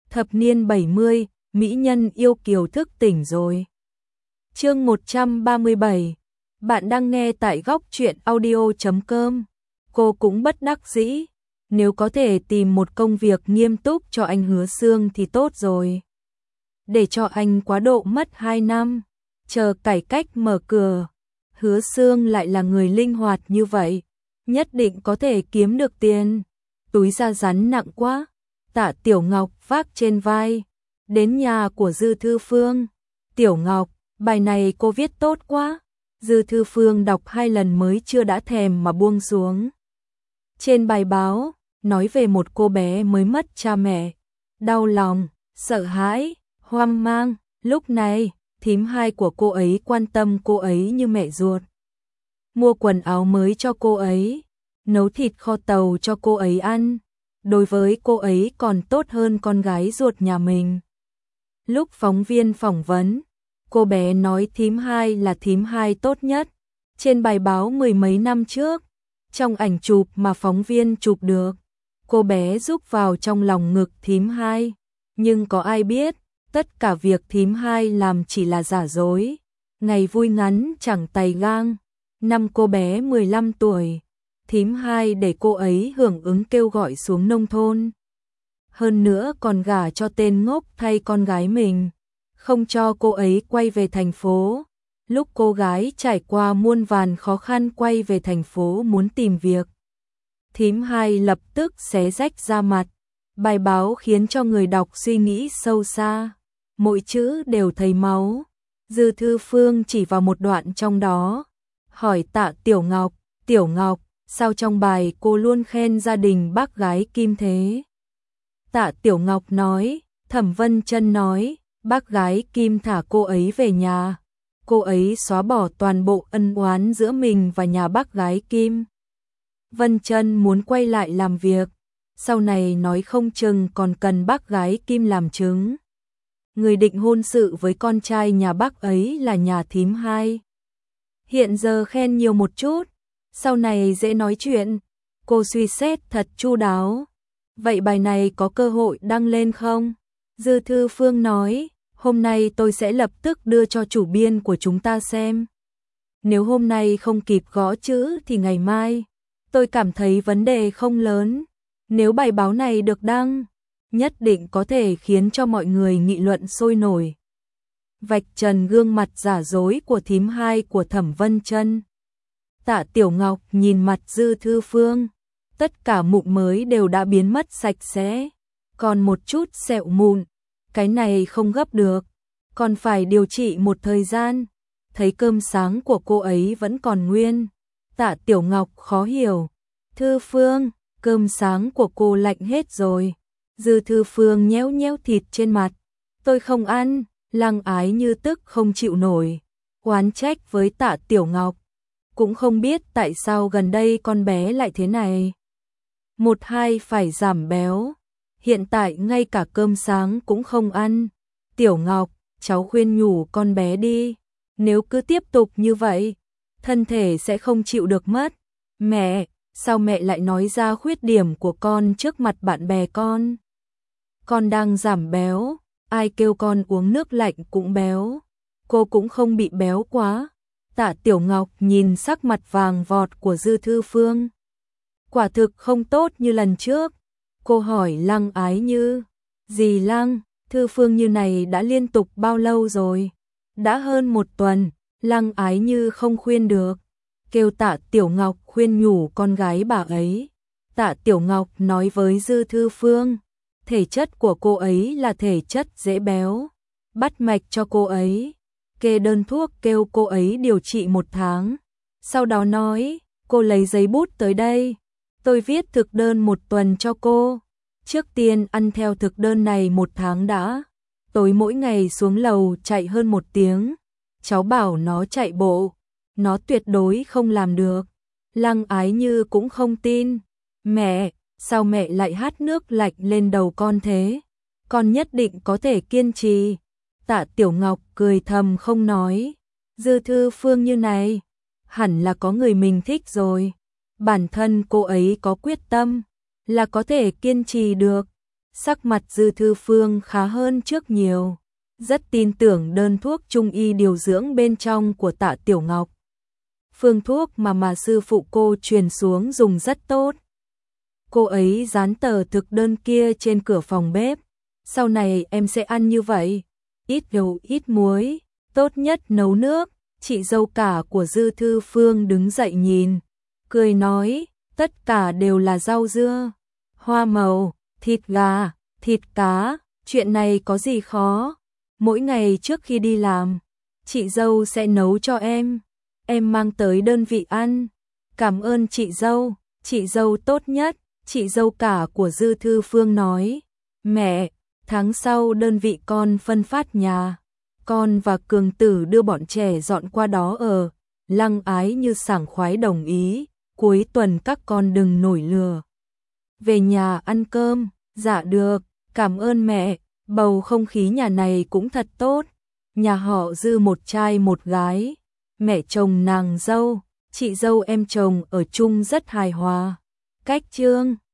Thập niên 70, mỹ nhân yêu kiều thức tỉnh rồi. Chương 137. Bạn đang nghe tại góc truyện audio.com. Cô cũng bất đắc dĩ, nếu có thể tìm một công việc nghiêm túc cho anh Hứa Xương thì tốt rồi. Để cho anh quá độ mất 2 năm, chờ cải cách mở cửa. Hứa Xương lại là người linh hoạt như vậy, nhất định có thể kiếm được tiền. Túi da rắn nặng quá, Tạ Tiểu Ngọc vác trên vai, đến nhà của Dư Thư Phương. Tiểu Ngọc, bài này cô viết tốt quá. Dư Thư Phương đọc 2 lần mới chưa đã thèm mà buông xuống. Trên bài báo, nói về một cô bé mới mất cha mẹ, đau lòng, sợ hãi, hoang mang. Lúc này, thím hai của cô ấy quan tâm cô ấy như mẹ ruột. Mua quần áo mới cho cô ấy, nấu thịt kho tàu cho cô ấy ăn. Đối với cô ấy còn tốt hơn con gái ruột nhà mình. Lúc phóng viên phỏng vấn, cô bé nói thím hai là thím hai tốt nhất. Trên bài báo 10 mấy năm trước, trong ảnh chụp mà phóng viên chụp được, cô bé rúc vào trong lòng ngực thím hai. Nhưng có ai biết, tất cả việc thím hai làm chỉ là giả dối. Ngày vui ngắn chẳng tày gang. Năm cô bé 15 tuổi, thím hai để cô ấy hưởng ứng kêu gọi xuống nông thôn. Hơn nữa còn gả cho tên ngốc thay con gái mình, không cho cô ấy quay về thành phố. Lúc cô gái trải qua muôn vàn khó khăn quay về thành phố muốn tìm việc, thím hai lập tức xé rách da mặt. Bài báo khiến cho người đọc suy nghĩ sâu xa, mỗi chữ đều thấy máu. Dư Thư Phương chỉ vào một đoạn trong đó, hỏi Tạ Tiểu Ngọc, Tiểu Ngọc, sao trong bài cô luôn khen gia đình bác gái Kim thế? Tạ Tiểu Ngọc nói, Thẩm Vân Chân nói, bác gái Kim thả cô ấy về nhà. Cô ấy xóa bỏ toàn bộ ân oán giữa mình và nhà bác gái Kim. Vân Chân muốn quay lại làm việc, sau này nói không chừng còn cần bác gái Kim làm chứng. Người định hôn sự với con trai nhà bác ấy là nhà thím hai. Hiện giờ khen nhiều một chút, sau này dễ nói chuyện. Cô suy xét thật chu đáo. Vậy bài này có cơ hội đăng lên không? Dư Thư Phương nói, hôm nay tôi sẽ lập tức đưa cho chủ biên của chúng ta xem. Nếu hôm nay không kịp gõ chữ thì ngày mai. Tôi cảm thấy vấn đề không lớn. Nếu bài báo này được đăng, nhất định có thể khiến cho mọi người nghị luận sôi nổi. Vạch trần gương mặt giả dối của thím hai của Thẩm Vân Chân. Tạ Tiểu Ngọc nhìn mặt Dư Thư Phương, tất cả mụn mới đều đã biến mất sạch sẽ, còn một chút sẹo mụn, cái này không gấp được, còn phải điều trị một thời gian. Thấy cơm sáng của cô ấy vẫn còn nguyên, Tạ Tiểu Ngọc khó hiểu, Thư Phương, cơm sáng của cô lạnh hết rồi. Dư Thư Phương nhéo nhéo thịt trên mặt, tôi không ăn. Lăng Ái Như tức không chịu nổi, oán trách với Tạ Tiểu Ngọc. Cũng không biết tại sao gần đây con bé lại thế này. 1-2 phải giảm béo, hiện tại ngay cả cơm sáng cũng không ăn. Tiểu Ngọc, cháu khuyên nhủ con bé đi, nếu cứ tiếp tục như vậy, thân thể sẽ không chịu được mất. Mẹ, sao mẹ lại nói ra khuyết điểm của con trước mặt bạn bè con? Con đang giảm béo. Ai kêu con uống nước lạnh cũng béo, cô cũng không bị béo quá. Tạ Tiểu Ngọc nhìn sắc mặt vàng vọt của Dư Thư Phương, quả thực không tốt như lần trước. Cô hỏi Lăng Ái Như, dì Lăng, Thư Phương như này đã liên tục bao lâu rồi? Đã hơn 1 tuần. Lăng Ái Như không khuyên được, kêu Tạ Tiểu Ngọc khuyên nhủ con gái bà ấy. Tạ Tiểu Ngọc nói với Dư Thư Phương, thể chất của cô ấy là thể chất dễ béo, bắt mạch cho cô ấy, kê đơn thuốc kêu cô ấy điều trị 1 tháng. Sau đó nói, cô lấy giấy bút tới đây, tôi viết thực đơn 1 tuần cho cô. Trước tiên ăn theo thực đơn này 1 tháng đã. Tối mỗi ngày xuống lầu chạy hơn 1 tiếng. Cháu bảo nó chạy bộ, nó tuyệt đối không làm được. Lăng Ái Như cũng không tin. Mẹ, sao mẹ lại hát nước lạnh lên đầu con thế? Con nhất định có thể kiên trì. Tạ Tiểu Ngọc cười thầm không nói. Dư Thư Phương như này, hẳn là có người mình thích rồi. Bản thân cô ấy có quyết tâm, là có thể kiên trì được. Sắc mặt Dư Thư Phương khá hơn trước nhiều, rất tin tưởng đơn thuốc trung y điều dưỡng bên trong của Tạ Tiểu Ngọc. Phương thuốc mà sư phụ cô truyền xuống dùng rất tốt. Cô ấy dán tờ thực đơn kia trên cửa phòng bếp. Sau này em sẽ ăn như vậy, ít dầu ít muối, tốt nhất nấu nước. Chị dâu cả của Dư Thư Phương đứng dậy nhìn, cười nói, tất cả đều là rau dưa, hoa màu, thịt gà, thịt cá, chuyện này có gì khó. Mỗi ngày trước khi đi làm, chị dâu sẽ nấu cho em mang tới đơn vị ăn. Cảm ơn chị dâu tốt nhất. Chị dâu cả của Dư Thư Phương nói, mẹ, tháng sau đơn vị con phân phát nhà, con và Cường Tử đưa bọn trẻ dọn qua đó ở. Lăng Ái Như sảng khoái đồng ý, cuối tuần các con đừng nổi lửa. Về nhà ăn cơm, dạ được, cảm ơn mẹ, bầu không khí nhà này cũng thật tốt. Nhà họ Dư một trai một gái, mẹ chồng nàng dâu, chị dâu em chồng ở chung rất hài hòa. Cách chương